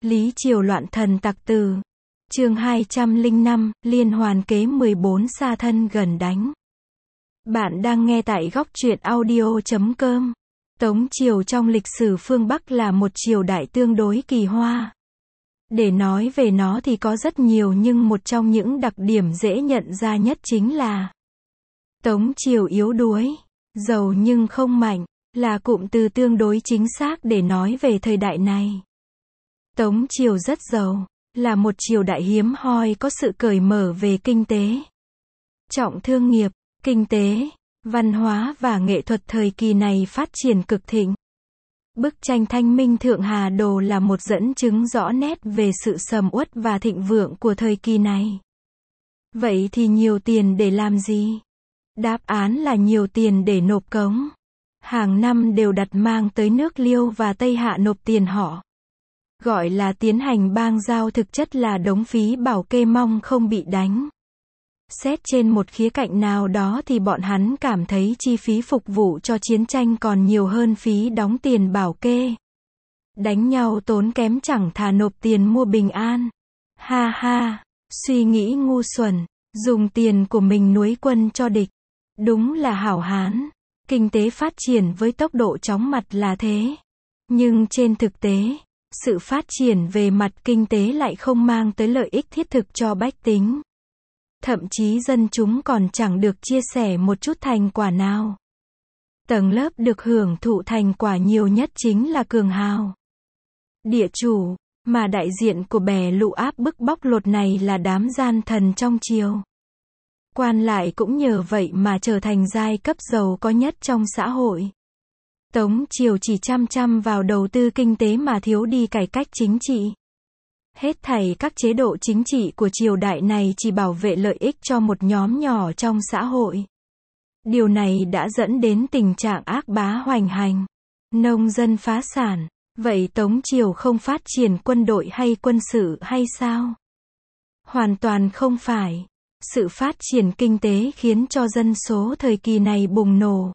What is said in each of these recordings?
Lý Triều loạn thần tặc tử. Chương 205, liên hoàn kế 14 xa thân gần đánh. Bạn đang nghe tại góc truyện audio.com. Tống triều trong lịch sử phương Bắc là một triều đại tương đối kỳ hoa. Để nói về nó thì có rất nhiều, nhưng một trong những đặc điểm dễ nhận ra nhất chính là Tống triều yếu đuối, giàu nhưng không mạnh, là cụm từ tương đối chính xác để nói về thời đại này. Tống triều rất giàu, là một triều đại hiếm hoi có sự cởi mở về kinh tế, trọng thương nghiệp, kinh tế, văn hóa và nghệ thuật thời kỳ này phát triển cực thịnh. Bức tranh Thanh Minh Thượng Hà Đồ là một dẫn chứng rõ nét về sự sầm uất và thịnh vượng của thời kỳ này. Vậy thì nhiều tiền để làm gì? Đáp án là nhiều tiền để nộp cống. Hàng năm đều đặt mang tới nước Liêu và Tây Hạ nộp tiền họ. Gọi là tiến hành bang giao, thực chất là đóng phí bảo kê mong không bị đánh. Xét trên một khía cạnh nào đó thì bọn hắn cảm thấy chi phí phục vụ cho chiến tranh còn nhiều hơn phí đóng tiền bảo kê. Đánh nhau tốn kém chẳng thà nộp tiền mua bình an. Ha ha, suy nghĩ ngu xuẩn, dùng tiền của mình nuối quân cho địch. Đúng là hảo hán. Kinh tế phát triển với tốc độ chóng mặt là thế. Nhưng trên thực tế, sự phát triển về mặt kinh tế lại không mang tới lợi ích thiết thực cho bách tính. Thậm chí dân chúng còn chẳng được chia sẻ một chút thành quả nào. Tầng lớp được hưởng thụ thành quả nhiều nhất chính là cường hào, địa chủ, mà đại diện của bè lũ áp bức bóc lột này là đám gian thần trong triều. Quan lại cũng nhờ vậy mà trở thành giai cấp giàu có nhất trong xã hội. Tống triều chỉ chăm vào đầu tư kinh tế mà thiếu đi cải cách chính trị. Hết thảy các chế độ chính trị của triều đại này chỉ bảo vệ lợi ích cho một nhóm nhỏ trong xã hội. Điều này đã dẫn đến tình trạng ác bá hoành hành, nông dân phá sản. Vậy Tống triều không phát triển quân đội hay quân sự hay sao? Hoàn toàn không phải. Sự phát triển kinh tế khiến cho dân số thời kỳ này bùng nổ.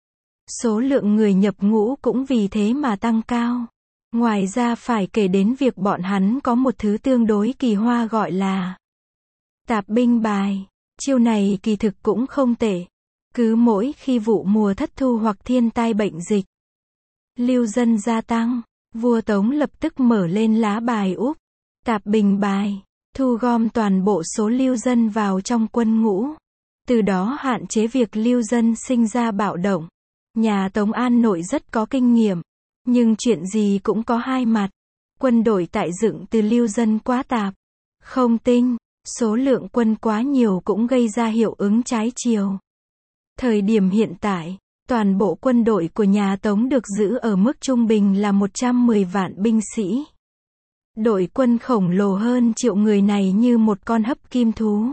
Số lượng người nhập ngũ cũng vì thế mà tăng cao. Ngoài ra phải kể đến việc bọn hắn có một thứ tương đối kỳ hoa gọi là tạp binh bài. Chiêu này kỳ thực cũng không tệ. Cứ mỗi khi vụ mùa thất thu hoặc thiên tai bệnh dịch, lưu dân gia tăng, vua Tống lập tức mở lên lá bài úp, tạp binh bài, thu gom toàn bộ số lưu dân vào trong quân ngũ. Từ đó hạn chế việc lưu dân sinh ra bạo động. Nhà Tống An Nội rất có kinh nghiệm. Nhưng chuyện gì cũng có hai mặt. Quân đội tại dựng từ lưu dân quá tạp, không tinh, số lượng quân quá nhiều cũng gây ra hiệu ứng trái chiều. Thời điểm hiện tại, toàn bộ quân đội của nhà Tống được giữ ở mức trung bình là 110 vạn binh sĩ. Đội quân khổng lồ hơn triệu người này như một con hấp kim thú.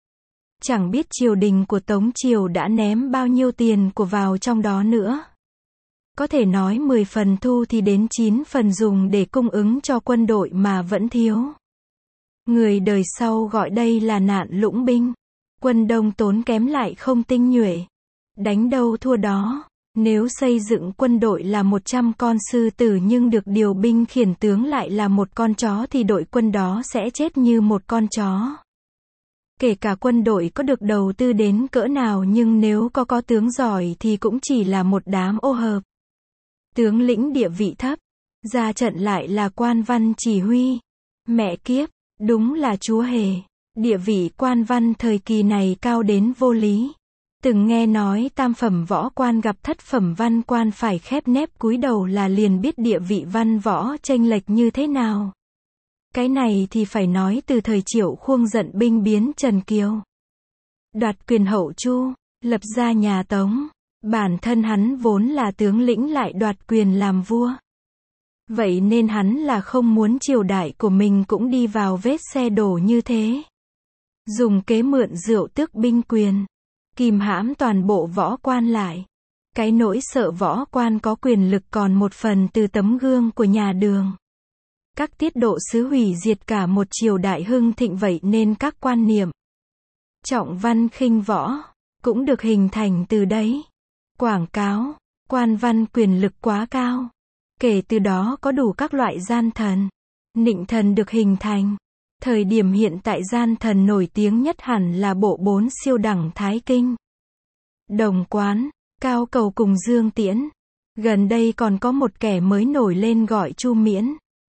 Chẳng biết triều đình của Tống triều đã ném bao nhiêu tiền của vào trong đó nữa. Có thể nói 10 phần thu thì đến 9 phần dùng để cung ứng cho quân đội mà vẫn thiếu. Người đời sau gọi đây là nạn lũng binh. Quân đông tốn kém lại không tinh nhuệ. Đánh đâu thua đó. Nếu xây dựng quân đội là 100 con sư tử nhưng được điều binh khiển tướng lại là một con chó thì đội quân đó sẽ chết như một con chó. Kể cả quân đội có được đầu tư đến cỡ nào nhưng nếu có tướng giỏi thì cũng chỉ là một đám ô hợp. Tướng lĩnh địa vị thấp, ra trận lại là quan văn chỉ huy. Mẹ kiếp, đúng là chúa hề. Địa vị quan văn thời kỳ này cao đến vô lý. Từng nghe nói tam phẩm võ quan gặp thất phẩm văn quan phải khép nép cúi đầu là liền biết địa vị văn võ chênh lệch như thế nào. Cái này thì phải nói từ thời Triệu Khuông giận binh biến Trần Kiều. Đoạt quyền hậu Chu, lập ra nhà Tống. Bản thân hắn vốn là tướng lĩnh lại đoạt quyền làm vua. Vậy nên hắn là không muốn triều đại của mình cũng đi vào vết xe đổ như thế. Dùng kế mượn rượu tước binh quyền, kìm hãm toàn bộ võ quan lại. Cái nỗi sợ võ quan có quyền lực còn một phần từ tấm gương của nhà Đường. Các tiết độ sứ hủy diệt cả một triều đại hưng thịnh, vậy nên các quan niệm trọng văn khinh võ cũng được hình thành từ đấy. Quảng cáo, quan văn quyền lực quá cao. Kể từ đó có đủ các loại gian thần, Nịnh thần được hình thành. Thời điểm hiện tại gian thần nổi tiếng nhất hẳn là bộ 4 siêu đẳng Thái Kinh. Đồng Quán, Cao Cầu cùng Dương Tiễn. Gần đây còn có một kẻ mới nổi lên gọi Chu Miễn.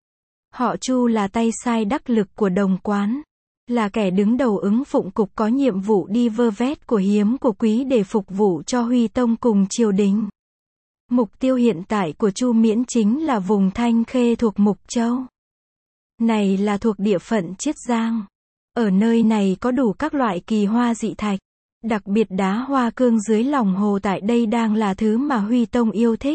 Họ Chu là tay sai đắc lực của Đồng Quán. Là kẻ đứng đầu ứng phụng cục có nhiệm vụ đi vơ vét của hiếm của quý để phục vụ cho Huy Tông cùng triều đình. Mục tiêu hiện tại của Chu Miễn chính là vùng Thanh Khê thuộc Mục Châu. Này là thuộc địa phận Chiết Giang. Ở nơi này có đủ các loại kỳ hoa dị thạch. Đặc biệt đá hoa cương dưới lòng hồ tại đây đang là thứ mà Huy Tông yêu thích.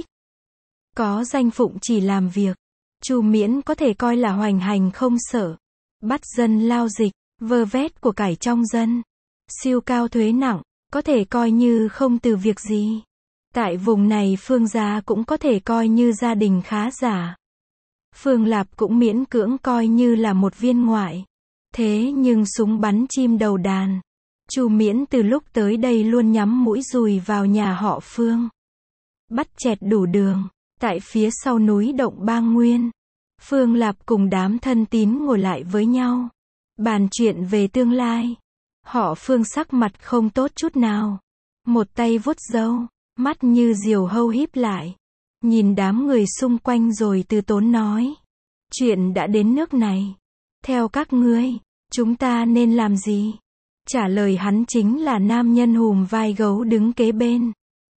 Có danh phụng chỉ làm việc. Chu Miễn có thể coi là hoành hành không sợ. Bắt dân lao dịch, vơ vét của cải trong dân. Siêu cao thuế nặng, có thể coi như không từ việc gì. Tại vùng này Phương gia cũng có thể coi như gia đình khá giả. Phương Lạp cũng miễn cưỡng coi như là một viên ngoại. Thế nhưng súng bắn chim đầu đàn. Chu Miễn từ lúc tới đây luôn nhắm mũi dùi vào nhà họ Phương. Bắt chẹt đủ đường. Tại phía sau núi Động Bang Nguyên. Phương Lạp cùng đám thân tín ngồi lại với nhau. Bàn chuyện về tương lai. Họ Phương sắc mặt không tốt chút nào. Một tay vuốt râu, mắt như diều hâu híp lại. Nhìn đám người xung quanh rồi từ tốn nói. Chuyện đã đến nước này. Theo các ngươi, chúng ta nên làm gì? Trả lời hắn chính là nam nhân hùm vai gấu đứng kế bên.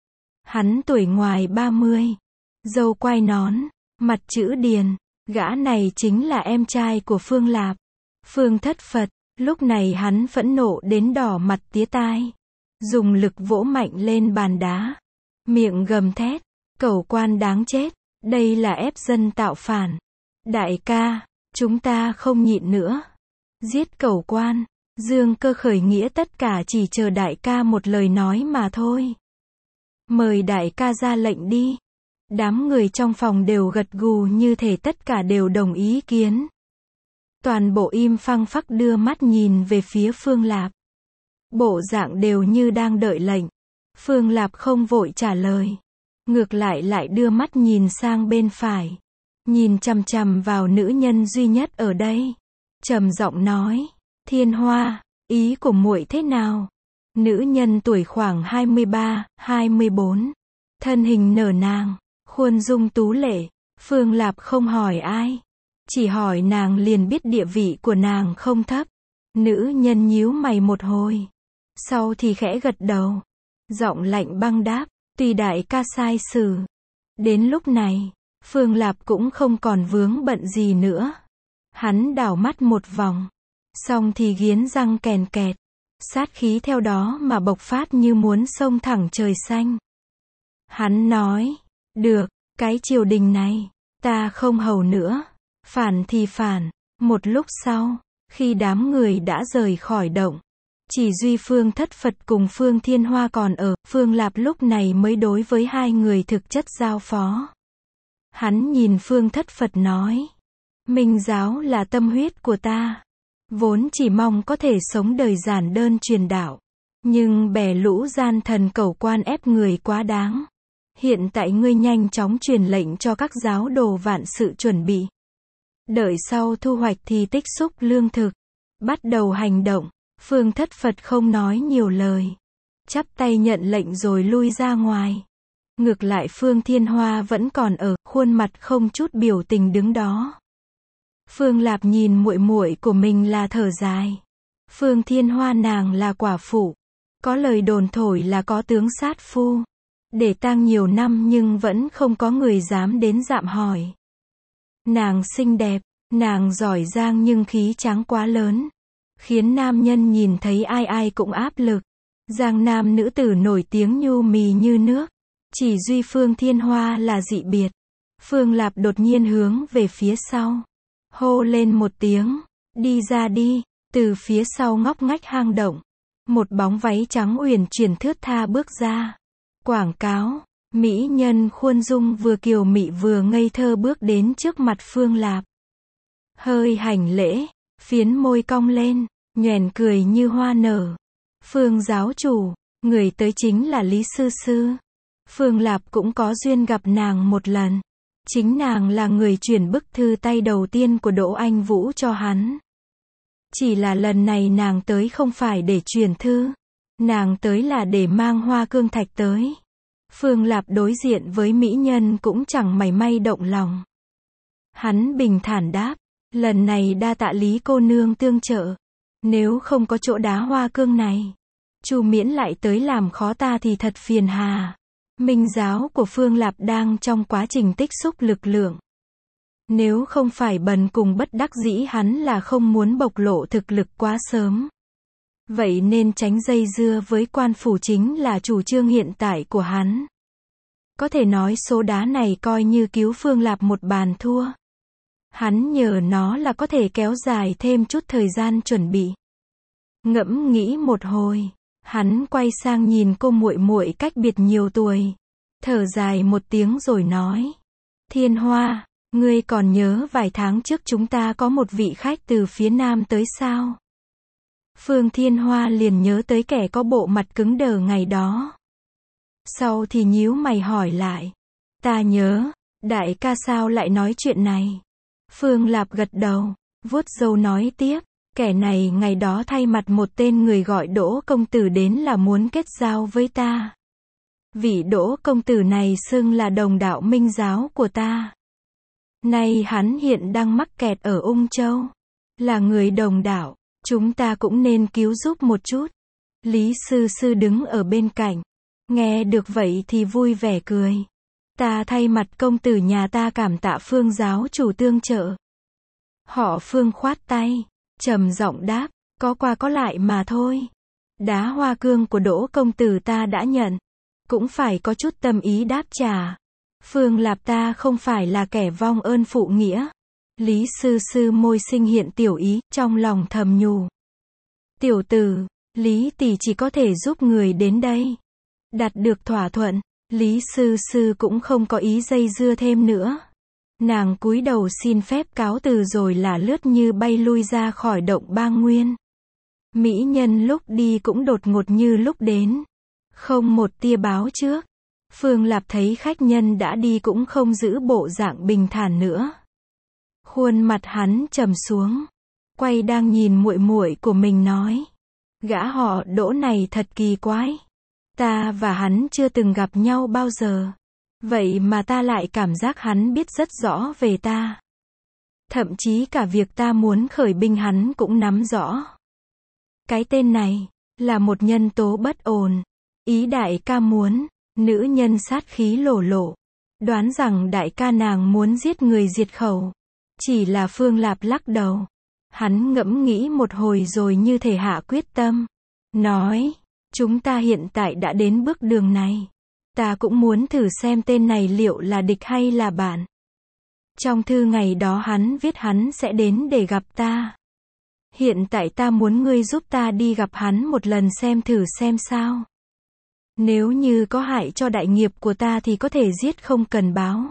Hắn tuổi ngoài 30. Râu quai nón, mặt chữ điền. Gã này chính là em trai của Phương Lạp. Phương Thất Phật. Lúc này hắn phẫn nộ đến đỏ mặt tía tai. Dùng lực vỗ mạnh lên bàn đá. Miệng gầm thét. Cẩu quan đáng chết. Đây là ép dân tạo phản. Đại ca, chúng ta không nhịn nữa. Giết cẩu quan. Dương Cơ khởi nghĩa tất cả chỉ chờ đại ca một lời nói mà thôi. Mời đại ca ra lệnh đi. Đám người trong phòng đều gật gù như thể tất cả đều đồng ý kiến. Toàn bộ im phăng phắc đưa mắt nhìn về phía Phương Lạp. Bộ dạng đều như đang đợi lệnh. Phương Lạp không vội trả lời. Ngược lại đưa mắt nhìn sang bên phải. Nhìn chằm chằm vào nữ nhân duy nhất ở đây. Trầm giọng nói. Thiên Hoa, ý của muội thế nào? Nữ nhân tuổi khoảng 23, 24. Thân hình nở nang, khuôn dung tú lệ. Phương Lạp không hỏi ai. Chỉ hỏi nàng liền biết địa vị của nàng không thấp. Nữ nhân nhíu mày một hồi. Sau thì khẽ gật đầu. Giọng lạnh băng đáp. Tùy đại ca sai xử. Đến lúc này, Phương Lạp cũng không còn vướng bận gì nữa. Hắn đảo mắt một vòng. Xong thì nghiến răng kèn kẹt. Sát khí theo đó mà bộc phát như muốn xông thẳng trời xanh. Hắn nói. Được, cái triều đình này, ta không hầu nữa. Phản thì phản. Một lúc sau, khi đám người đã rời khỏi động, chỉ duy Phương Thất Phật cùng Phương Thiên Hoa còn ở, Phương Lạp lúc này mới đối với hai người thực chất giao phó. Hắn nhìn Phương Thất Phật nói. Minh giáo là tâm huyết của ta. Vốn chỉ mong có thể sống đời giản đơn truyền đạo. Nhưng bè lũ gian thần cẩu quan ép người quá đáng. Hiện tại ngươi nhanh chóng truyền lệnh cho các giáo đồ vạn sự chuẩn bị. Đợi sau thu hoạch thì tích xúc lương thực. Bắt đầu hành động. Phương Thất Phật không nói nhiều lời. Chắp tay nhận lệnh rồi lui ra ngoài. Ngược lại Phương Thiên Hoa vẫn còn ở, khuôn mặt không chút biểu tình đứng đó. Phương Lạp nhìn muội muội của mình là thở dài. Phương Thiên Hoa nàng là quả phụ. Có lời đồn thổi là có tướng sát phu. Để tang nhiều năm nhưng vẫn không có người dám đến dạm hỏi. Nàng xinh đẹp, nàng giỏi giang nhưng khí tráng quá lớn. Khiến nam nhân nhìn thấy ai ai cũng áp lực. Giang nam nữ tử nổi tiếng nhu mì như nước. Chỉ duy Phương Thiên Hoa là dị biệt. Phương Lạp đột nhiên hướng về phía sau. Hô lên một tiếng. Đi ra đi. Từ phía sau ngóc ngách hang động. Một bóng váy trắng uyển chuyển thướt tha bước ra. Quảng cáo. Mỹ nhân khuôn dung vừa kiều mị vừa ngây thơ bước đến trước mặt Phương Lạp. Hơi hành lễ. Phiến môi cong lên. Nhoẻn cười như hoa nở. Phương giáo chủ. Người tới chính là Lý Sư Sư. Phương Lạp cũng có duyên gặp nàng một lần. Chính nàng là người chuyển bức thư tay đầu tiên của Đỗ Anh Vũ cho hắn. Chỉ là lần này nàng tới không phải để chuyển thư. Nàng tới là để mang hoa cương thạch tới. Phương Lạp đối diện với mỹ nhân cũng chẳng mảy may động lòng. Hắn bình thản đáp, lần này đa tạ Lý cô nương tương trợ. Nếu không có chỗ đá hoa cương này, Chu Miễn lại tới làm khó ta thì thật phiền hà. Minh giáo của Phương Lạp đang trong quá trình tích xúc lực lượng. Nếu không phải bần cùng bất đắc dĩ hắn là không muốn bộc lộ thực lực quá sớm. Vậy nên tránh dây dưa với quan phủ chính là chủ trương hiện tại của hắn. Có thể nói số đá này coi như cứu Phương Lạp một bàn thua. Hắn nhờ nó là có thể kéo dài thêm chút thời gian chuẩn bị. Ngẫm nghĩ một hồi, hắn quay sang nhìn cô muội muội cách biệt nhiều tuổi. Thở dài một tiếng rồi nói. Thiên Hoa, ngươi còn nhớ vài tháng trước chúng ta có một vị khách từ phía Nam tới sao? Phương Thiên Hoa liền nhớ tới kẻ có bộ mặt cứng đờ ngày đó. Sau thì nhíu mày hỏi lại. Ta nhớ, đại ca sao lại nói chuyện này? Phương Lạp gật đầu, vuốt râu nói tiếp. Kẻ này ngày đó thay mặt một tên người gọi Đỗ công tử đến là muốn kết giao với ta. Vị Đỗ công tử này xưng là đồng đạo Minh giáo của ta. Nay hắn hiện đang mắc kẹt ở Ung Châu. Là người đồng đạo, chúng ta cũng nên cứu giúp một chút. Lý sư sư đứng ở bên cạnh. Nghe được vậy thì vui vẻ cười. Ta thay mặt công tử nhà ta cảm tạ Phương giáo chủ tương trợ. Họ Phương khoát tay, trầm giọng đáp, có qua có lại mà thôi. Đá hoa cương của Đỗ công tử ta đã nhận. Cũng phải có chút tâm ý đáp trả. Phương Lạp ta không phải là kẻ vong ơn phụ nghĩa. Lý sư sư môi sinh hiện tiểu ý, trong lòng thầm nhủ. Tiểu tử, Lý tỷ chỉ có thể giúp người đến đây. Đạt được thỏa thuận, Lý sư sư cũng không có ý dây dưa thêm nữa. Nàng cúi đầu xin phép cáo từ rồi là lướt như bay lui ra khỏi động Bang Nguyên. Mỹ nhân lúc đi cũng đột ngột như lúc đến. Không một tia báo trước. Phương Lạp thấy khách nhân đã đi cũng không giữ bộ dạng bình thản nữa. Khuôn mặt hắn trầm xuống. Quay đang nhìn muội muội của mình nói. Gã họ Đỗ này thật kỳ quái. Ta và hắn chưa từng gặp nhau bao giờ. Vậy mà ta lại cảm giác hắn biết rất rõ về ta. Thậm chí cả việc ta muốn khởi binh hắn cũng nắm rõ. Cái tên này là một nhân tố bất ổn. Ý đại ca muốn, nữ nhân sát khí lổ lộ. Đoán rằng đại ca nàng muốn giết người diệt khẩu. Chỉ là Phương Lạp lắc đầu. Hắn ngẫm nghĩ một hồi rồi như thể hạ quyết tâm. Nói, chúng ta hiện tại đã đến bước đường này. Ta cũng muốn thử xem tên này liệu là địch hay là bạn. Trong thư ngày đó hắn viết hắn sẽ đến để gặp ta. Hiện tại ta muốn ngươi giúp ta đi gặp hắn một lần xem thử xem sao. Nếu như có hại cho đại nghiệp của ta thì có thể giết không cần báo.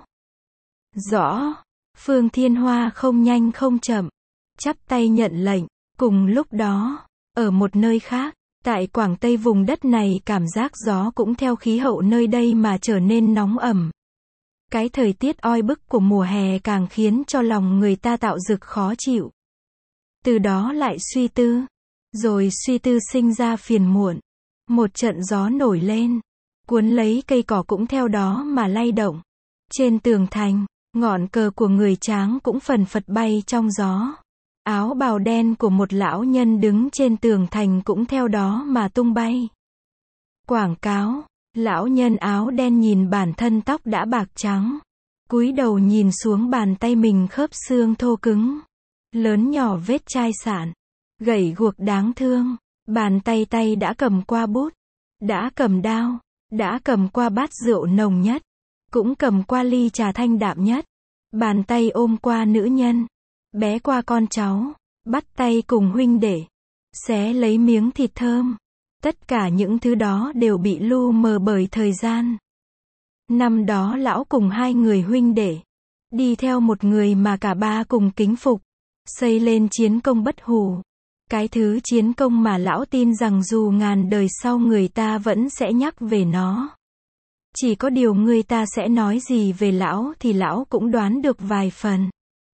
Rõ. Phương Thiên Hoa không nhanh không chậm. Chắp tay nhận lệnh. Cùng lúc đó, ở một nơi khác, tại Quảng Tây vùng đất này cảm giác gió cũng theo khí hậu nơi đây mà trở nên nóng ẩm. Cái thời tiết oi bức của mùa hè càng khiến cho lòng người ta tạo dực khó chịu. Từ đó lại suy tư. Rồi suy tư sinh ra phiền muộn. Một trận gió nổi lên. Cuốn lấy cây cỏ cũng theo đó mà lay động. Trên tường thành, ngọn cờ của người Tráng cũng phần phật bay trong gió. Áo bào đen của một lão nhân đứng trên tường thành cũng theo đó mà tung bay. Quảng cáo, lão nhân áo đen nhìn bản thân tóc đã bạc trắng. Cúi đầu nhìn xuống bàn tay mình khớp xương thô cứng. Lớn nhỏ vết chai sạn. Gầy guộc đáng thương. Bàn tay đã cầm qua bút. Đã cầm đao. Đã cầm qua bát rượu nồng nhất. Cũng cầm qua ly trà thanh đạm nhất. Bàn tay ôm qua nữ nhân. Bé qua con cháu. Bắt tay cùng huynh đệ. Xé lấy miếng thịt thơm. Tất cả những thứ đó đều bị lu mờ bởi thời gian. Năm đó lão cùng hai người huynh đệ. Đi theo một người mà cả ba cùng kính phục. Xây lên chiến công bất hủ. Cái thứ chiến công mà lão tin rằng dù ngàn đời sau người ta vẫn sẽ nhắc về nó. Chỉ có điều người ta sẽ nói gì về lão thì lão cũng đoán được vài phần.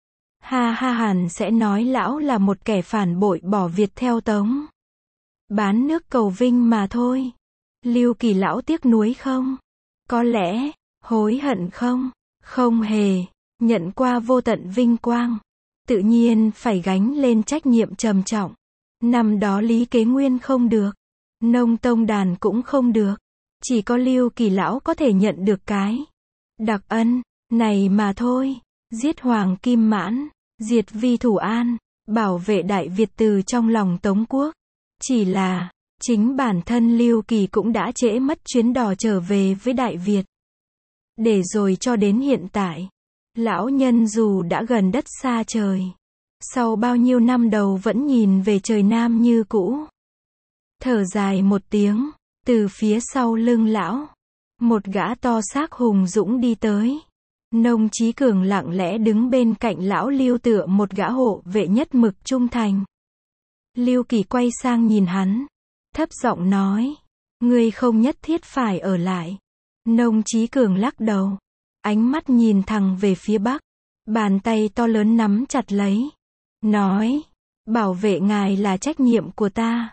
Ha ha, hẳn sẽ nói lão là một kẻ phản bội bỏ Việt theo Tống. Bán nước cầu vinh mà thôi. Lưu Kỳ lão tiếc nuối không? Có lẽ, hối hận không? Không hề. Nhận qua vô tận vinh quang, tự nhiên phải gánh lên trách nhiệm trầm trọng. Năm đó Lý Kế Nguyên không được, Nông Tông Đàn cũng không được. Chỉ có Lưu Kỳ lão có thể nhận được cái đặc ân này mà thôi. Giết Hoàng Kim Mãn, diệt Vi Thủ An, bảo vệ Đại Việt từ trong lòng Tống quốc. Chỉ là, chính bản thân Lưu Kỳ cũng đã trễ mất chuyến đò trở về với Đại Việt. Để rồi cho đến hiện tại, lão nhân dù đã gần đất xa trời, sau bao nhiêu năm đầu vẫn nhìn về trời Nam như cũ. Thở dài một tiếng, từ phía sau lưng lão, một gã to xác hùng dũng đi tới. Nông Chí Cường lặng lẽ đứng bên cạnh lão Lưu tựa một gã hộ vệ nhất mực trung thành. Lưu Kỳ quay sang nhìn hắn, thấp giọng nói, ngươi không nhất thiết phải ở lại. Nông Chí Cường lắc đầu, ánh mắt nhìn thẳng về phía bắc, bàn tay to lớn nắm chặt lấy, nói, bảo vệ ngài là trách nhiệm của ta.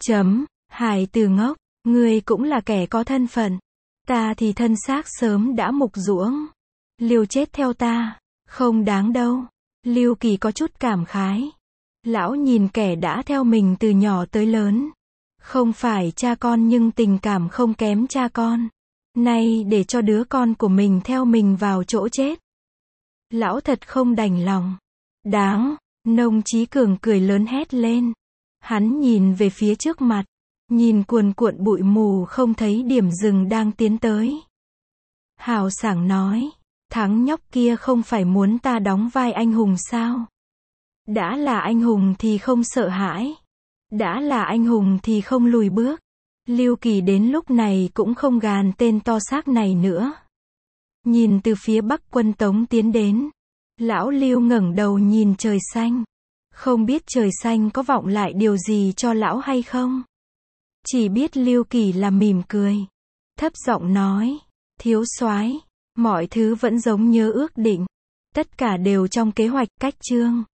Hải tử ngốc, ngươi cũng là kẻ có thân phận, ta thì thân xác sớm đã mục ruỗng. Liều chết theo ta, không đáng đâu. Lưu Kỳ có chút cảm khái. Lão nhìn kẻ đã theo mình từ nhỏ tới lớn. Không phải cha con nhưng tình cảm không kém cha con. Nay để cho đứa con của mình theo mình vào chỗ chết. Lão thật không đành lòng. Đáng, Nông Chí Cường cười lớn hét lên. Hắn nhìn về phía trước mặt. Nhìn cuồn cuộn bụi mù không thấy điểm dừng đang tiến tới. Hào sảng nói. Thằng nhóc kia không phải muốn ta đóng vai anh hùng sao? Đã là anh hùng thì không sợ hãi. Đã là anh hùng thì không lùi bước. Lưu Kỳ đến lúc này cũng không gàn tên to xác này nữa. Nhìn từ phía bắc quân Tống tiến đến. Lão Lưu ngẩng đầu nhìn trời xanh. Không biết trời xanh có vọng lại điều gì cho lão hay không? Chỉ biết Lưu Kỳ là mỉm cười. Thấp giọng nói. Thiếu soái, mọi thứ vẫn giống như ước định. Tất cả đều trong kế hoạch, cách chương.